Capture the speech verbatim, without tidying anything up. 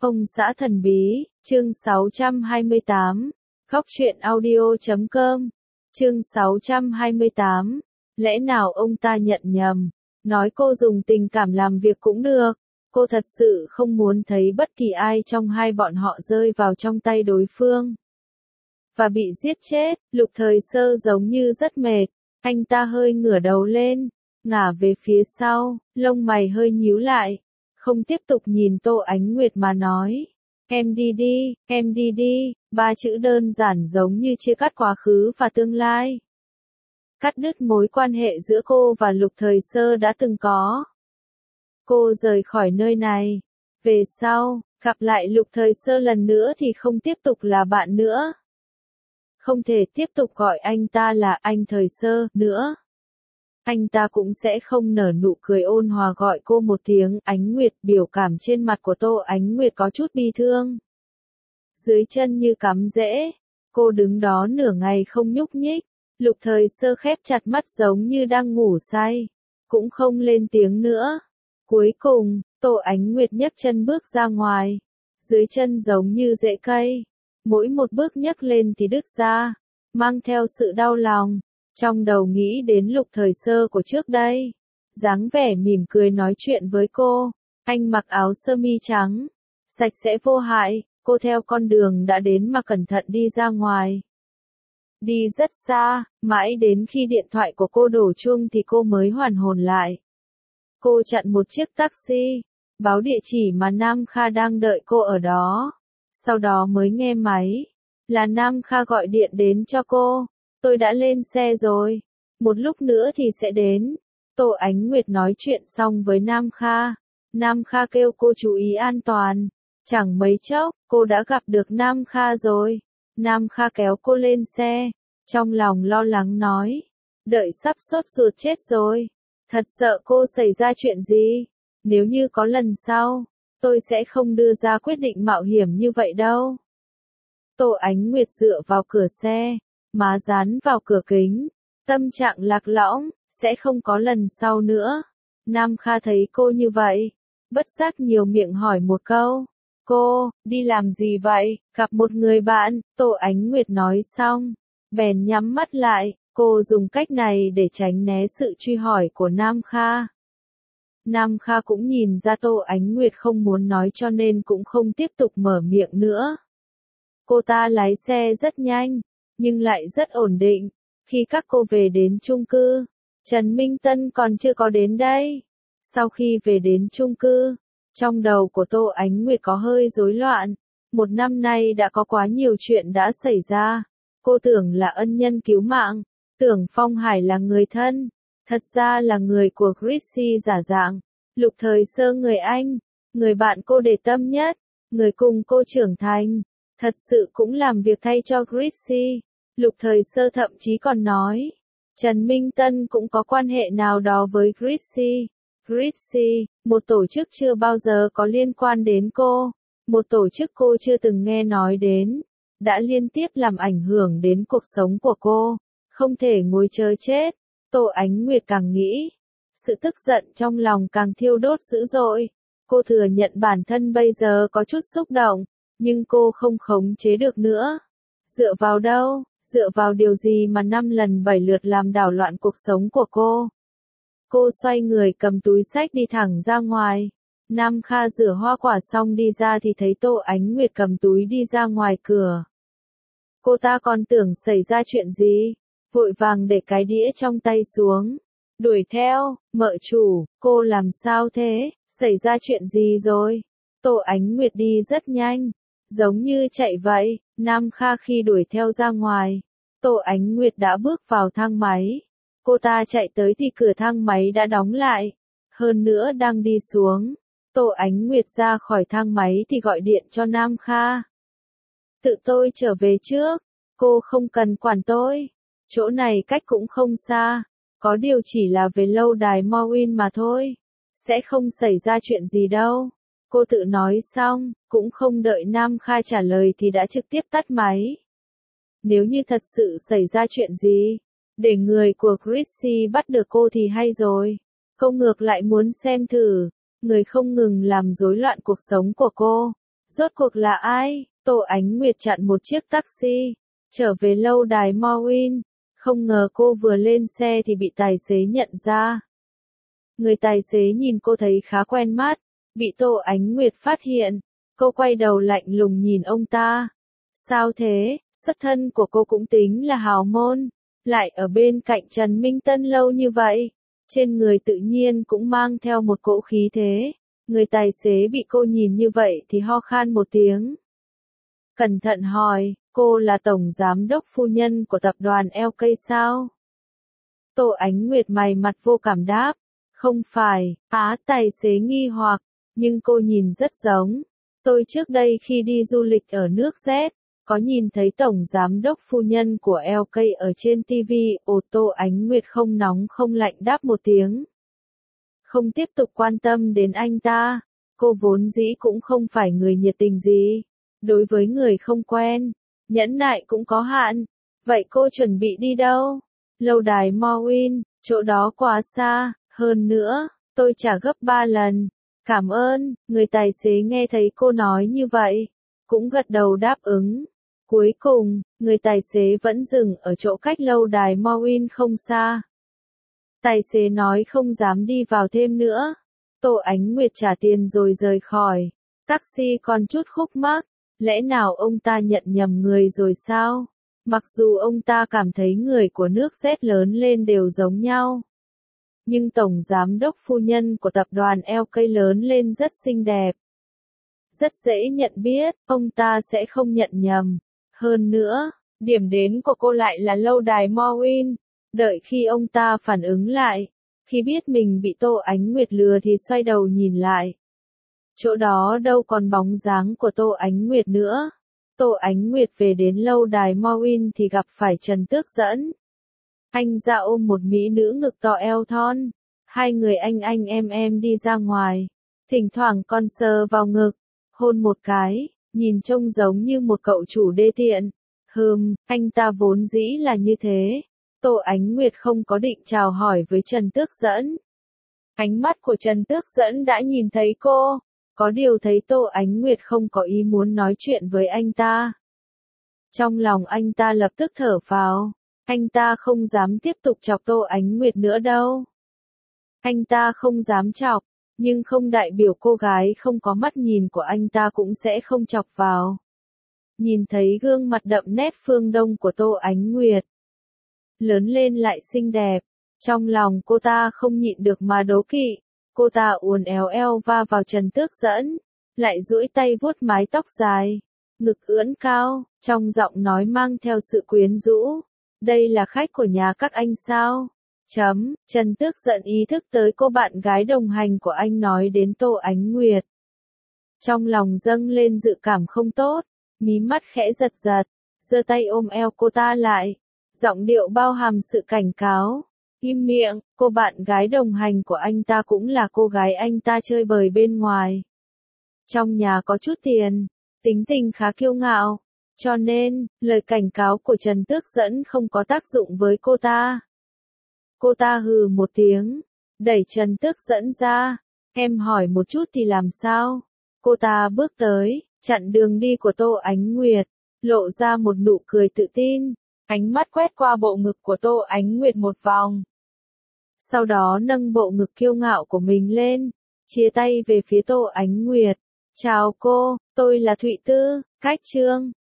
Ông xã thần bí, chương sáu trăm hai mươi tám, khóc chuyện audio chấm com, chương sáu trăm hai mươi tám, lẽ nào ông ta nhận nhầm, nói cô dùng tình cảm làm việc cũng được, cô thật sự không muốn thấy bất kỳ ai trong hai bọn họ rơi vào trong tay đối phương. Và bị giết chết, Lục Thời Sơ giống như rất mệt, anh ta hơi ngửa đầu lên, ngả về phía sau, lông mày hơi nhíu lại. Không tiếp tục nhìn Tô Ánh Nguyệt mà nói, em đi đi, em đi đi, ba chữ đơn giản giống như chia cắt quá khứ và tương lai. Cắt đứt mối quan hệ giữa cô và Lục Thời Sơ đã từng có. Cô rời khỏi nơi này, về sau, gặp lại Lục Thời Sơ lần nữa thì không tiếp tục là bạn nữa. Không thể tiếp tục gọi anh ta là anh Thời Sơ nữa. Anh ta cũng sẽ không nở nụ cười ôn hòa gọi cô một tiếng Ánh Nguyệt. Biểu cảm trên mặt của Tô Ánh Nguyệt có chút bi thương. Dưới chân như cắm rễ, cô đứng đó nửa ngày không nhúc nhích. Lục Thời Sơ khép chặt mắt giống như đang ngủ say, cũng không lên tiếng nữa. Cuối cùng, Tô Ánh Nguyệt nhấc chân bước ra ngoài. Dưới chân giống như rễ cây, mỗi một bước nhấc lên thì đứt ra, mang theo sự đau lòng. Trong đầu nghĩ đến Lục Thời Sơ của trước đây, dáng vẻ mỉm cười nói chuyện với cô. Anh mặc áo sơ mi trắng, sạch sẽ vô hại, cô theo con đường đã đến mà cẩn thận đi ra ngoài. Đi rất xa, mãi đến khi điện thoại của cô đổ chuông thì cô mới hoàn hồn lại. Cô chặn một chiếc taxi, báo địa chỉ mà Nam Kha đang đợi cô ở đó. Sau đó mới nghe máy, là Nam Kha gọi điện đến cho cô. Tôi đã lên xe rồi, một lúc nữa thì sẽ đến. Tô Ánh Nguyệt nói chuyện xong với Nam Kha. Nam Kha kêu cô chú ý an toàn. Chẳng mấy chốc, cô đã gặp được Nam Kha rồi. Nam Kha kéo cô lên xe, trong lòng lo lắng nói. Đợi sắp sốt ruột chết rồi. Thật sợ cô xảy ra chuyện gì. Nếu như có lần sau, tôi sẽ không đưa ra quyết định mạo hiểm như vậy đâu. Tô Ánh Nguyệt dựa vào cửa xe, má dán vào cửa kính, tâm trạng lạc lõng, sẽ không có lần sau nữa. Nam Kha thấy cô như vậy, bất giác nhiều miệng hỏi một câu. Cô, đi làm gì vậy? Gặp một người bạn, Tô Ánh Nguyệt nói xong, bèn nhắm mắt lại, cô dùng cách này để tránh né sự truy hỏi của Nam Kha. Nam Kha cũng nhìn ra Tô Ánh Nguyệt không muốn nói cho nên cũng không tiếp tục mở miệng nữa. Cô ta lái xe rất nhanh, nhưng lại rất ổn định. Khi các cô về đến chung cư, Trần Minh Tân còn chưa có đến đây. Sau khi về đến chung cư, trong đầu của Tô Ánh Nguyệt có hơi rối loạn. Một năm nay đã có quá nhiều chuyện đã xảy ra. Cô tưởng là ân nhân cứu mạng, tưởng Phong Hải là người thân, thật ra là người của Chrissy giả dạng. Lục Thời Sơ người Anh, người bạn cô để tâm nhất, người cùng cô trưởng thành, thật sự cũng làm việc thay cho Chrissy. Lục Thời Sơ thậm chí còn nói, Trần Minh Tân cũng có quan hệ nào đó với Chrissy. Chrissy, một tổ chức chưa bao giờ có liên quan đến cô, một tổ chức cô chưa từng nghe nói đến, đã liên tiếp làm ảnh hưởng đến cuộc sống của cô, không thể ngồi chờ chết. Tô Ánh Nguyệt càng nghĩ, sự tức giận trong lòng càng thiêu đốt dữ dội. Cô thừa nhận bản thân bây giờ có chút xúc động, nhưng cô không khống chế được nữa. Dựa vào đâu, dựa vào điều gì mà năm lần bảy lượt làm đảo loạn cuộc sống của cô? Cô xoay người cầm túi xách đi thẳng ra ngoài. Nam Kha rửa hoa quả xong đi ra thì thấy Tô Ánh Nguyệt cầm túi đi ra ngoài cửa. Cô ta còn tưởng xảy ra chuyện gì, vội vàng để cái đĩa trong tay xuống, đuổi theo. Mợ chủ, cô làm sao thế, xảy ra chuyện gì rồi? Tô Ánh Nguyệt đi rất nhanh, giống như chạy vậy. Nam Kha khi đuổi theo ra ngoài, Tô Ánh Nguyệt đã bước vào thang máy. Cô ta chạy tới thì cửa thang máy đã đóng lại. Hơn nữa đang đi xuống, Tô Ánh Nguyệt ra khỏi thang máy thì gọi điện cho Nam Kha. Tự tôi trở về trước, cô không cần quản tôi. Chỗ này cách cũng không xa, có điều chỉ là về lâu đài Mawin mà thôi. Sẽ không xảy ra chuyện gì đâu. Cô tự nói xong, cũng không đợi Nam Kha trả lời thì đã trực tiếp tắt máy. Nếu như thật sự xảy ra chuyện gì, để người của Chrissy bắt được cô thì hay rồi. Cô ngược lại muốn xem thử, người không ngừng làm rối loạn cuộc sống của cô, Rốt cuộc là ai? Tô Ánh Nguyệt chặn một chiếc taxi, trở về lâu đài Morwin. Không ngờ cô vừa lên xe thì bị tài xế nhận ra. Người tài xế nhìn cô thấy khá quen mắt, bị Tô Ánh Nguyệt phát hiện. Cô quay đầu lạnh lùng nhìn ông ta. Sao thế, xuất thân của cô cũng tính là hào môn, lại ở bên cạnh Trần Minh Tân lâu như vậy. Trên người tự nhiên cũng mang theo một cỗ khí thế. Người tài xế bị cô nhìn như vậy thì ho khan một tiếng. Cẩn thận hỏi, cô là tổng giám đốc phu nhân của tập đoàn lờ ca sao? Tô Ánh Nguyệt mày mặt vô cảm đáp, không phải. Á, tài xế nghi hoặc, nhưng cô nhìn rất giống. Tôi trước đây khi đi du lịch ở nước Z, có nhìn thấy tổng giám đốc phu nhân của lờ ca ở trên ti vi. Ồ, Tô Ánh Nguyệt không nóng không lạnh đáp một tiếng. Không tiếp tục quan tâm đến anh ta, cô vốn dĩ cũng không phải người nhiệt tình gì. Đối với người không quen, nhẫn nại cũng có hạn. Vậy cô chuẩn bị đi đâu? Lâu đài Morwin, chỗ đó quá xa, hơn nữa, tôi trả gấp ba lần. Cảm ơn, người tài xế nghe thấy cô nói như vậy, cũng gật đầu đáp ứng. Cuối cùng, người tài xế vẫn dừng ở chỗ cách lâu đài Morwin không xa. Tài xế nói không dám đi vào thêm nữa. Tô Ánh Nguyệt trả tiền rồi rời khỏi. Taxi còn chút khúc mắc. Lẽ nào ông ta nhận nhầm người rồi sao? Mặc dù ông ta cảm thấy người của nước Z lớn lên đều giống nhau. Nhưng tổng giám đốc phu nhân của tập đoàn lờ ca lớn lên rất xinh đẹp. Rất dễ nhận biết, ông ta sẽ không nhận nhầm. Hơn nữa, điểm đến của cô lại là lâu đài Morwin. Đợi khi ông ta phản ứng lại, khi biết mình bị Tô Ánh Nguyệt lừa thì xoay đầu nhìn lại. Chỗ đó đâu còn bóng dáng của Tô Ánh Nguyệt nữa. Tô Ánh Nguyệt về đến lâu đài Morwin thì gặp phải Trần Tước Dẫn. Anh ra ôm một mỹ nữ ngực to eo thon. Hai người anh anh em em đi ra ngoài. Thỉnh thoảng còn sờ vào ngực, hôn một cái, nhìn trông giống như một cậu chủ đê tiện. Hừm, anh ta vốn dĩ là như thế. Tô Ánh Nguyệt không có định chào hỏi với Trần Tước Dẫn. Ánh mắt của Trần Tước Dẫn đã nhìn thấy cô. Có điều thấy Tô Ánh Nguyệt không có ý muốn nói chuyện với anh ta. Trong lòng anh ta lập tức thở phào. Anh ta không dám tiếp tục chọc Tô Ánh Nguyệt nữa đâu. Anh ta không dám chọc, nhưng không đại biểu cô gái không có mắt nhìn của anh ta cũng sẽ không chọc vào. Nhìn thấy gương mặt đậm nét phương Đông của Tô Ánh Nguyệt. Lớn lên lại xinh đẹp. Trong lòng cô ta không nhịn được mà đố kỵ. Cô ta uốn éo eo va vào Trần Tước Dẫn, lại duỗi tay vuốt mái tóc dài, ngực ưỡn cao, trong giọng nói mang theo sự quyến rũ. Đây là khách của nhà các anh sao? Chấm, Trần Tước Dẫn ý thức tới cô bạn gái đồng hành của anh nói đến Tô Ánh Nguyệt. Trong lòng dâng lên dự cảm không tốt, mí mắt khẽ giật giật, giơ tay ôm eo cô ta lại, giọng điệu bao hàm sự cảnh cáo. Im miệng, cô bạn gái đồng hành của anh ta cũng là cô gái anh ta chơi bời bên ngoài. Trong nhà có chút tiền, tính tình khá kiêu ngạo, cho nên, lời cảnh cáo của Trần Tước Dẫn không có tác dụng với cô ta. Cô ta hừ một tiếng, đẩy Trần Tước Dẫn ra, em hỏi một chút thì làm sao? Cô ta bước tới, chặn đường đi của Tô Ánh Nguyệt, lộ ra một nụ cười tự tin, ánh mắt quét qua bộ ngực của Tô Ánh Nguyệt một vòng. Sau đó nâng bộ ngực kiêu ngạo của mình lên, chia tay về phía Tô Ánh Nguyệt. Chào cô, tôi là Thụy Tư, Cách Trương.